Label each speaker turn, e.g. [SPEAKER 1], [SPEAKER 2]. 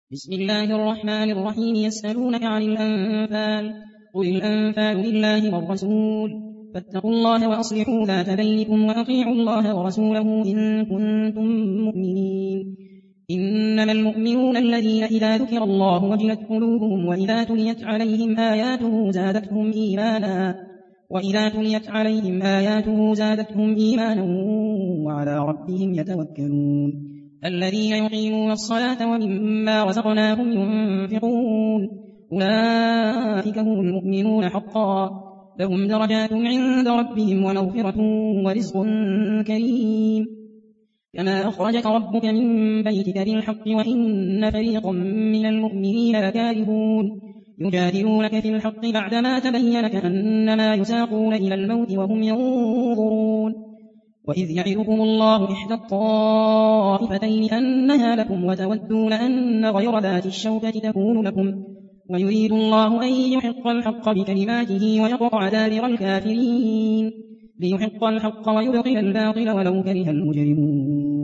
[SPEAKER 1] بسم الله الرحمن الرحيم يسألونك عن الأنفال قل الأنفال لله والرسول فاتقوا الله وأصلحوا ذات بينكم وأطيعوا الله ورسوله إن كنتم مؤمنين إنما المؤمنون الذين إذا ذكر الله وجلت قلوبهم وإذا تليت عليهم آياته زادتهم إيمانا وعلى ربهم يتوكلون الذين يقيمون الصلاة ومما رزقناهم ينفقون أولئك هم المؤمنون حقا لهم درجات عند ربهم ومغفرة ورزق كريم كما أخرجك ربك من بيتك بالحق وإن فريقا من المؤمنين لكارهون يجادلونك في الحق بعدما تبين كأنما يساقون إلى الموت وهم ينظرون وإذ يعظكم الله إحدى الطائفتين أنها لكم وتودون أن غير ذات الشوكة تكون لكم ويريد الله أن يحق الحق بكلماته ويقطع دابر الكافرين ليحق الحق ويبطل الباطل ولو كره المجرمون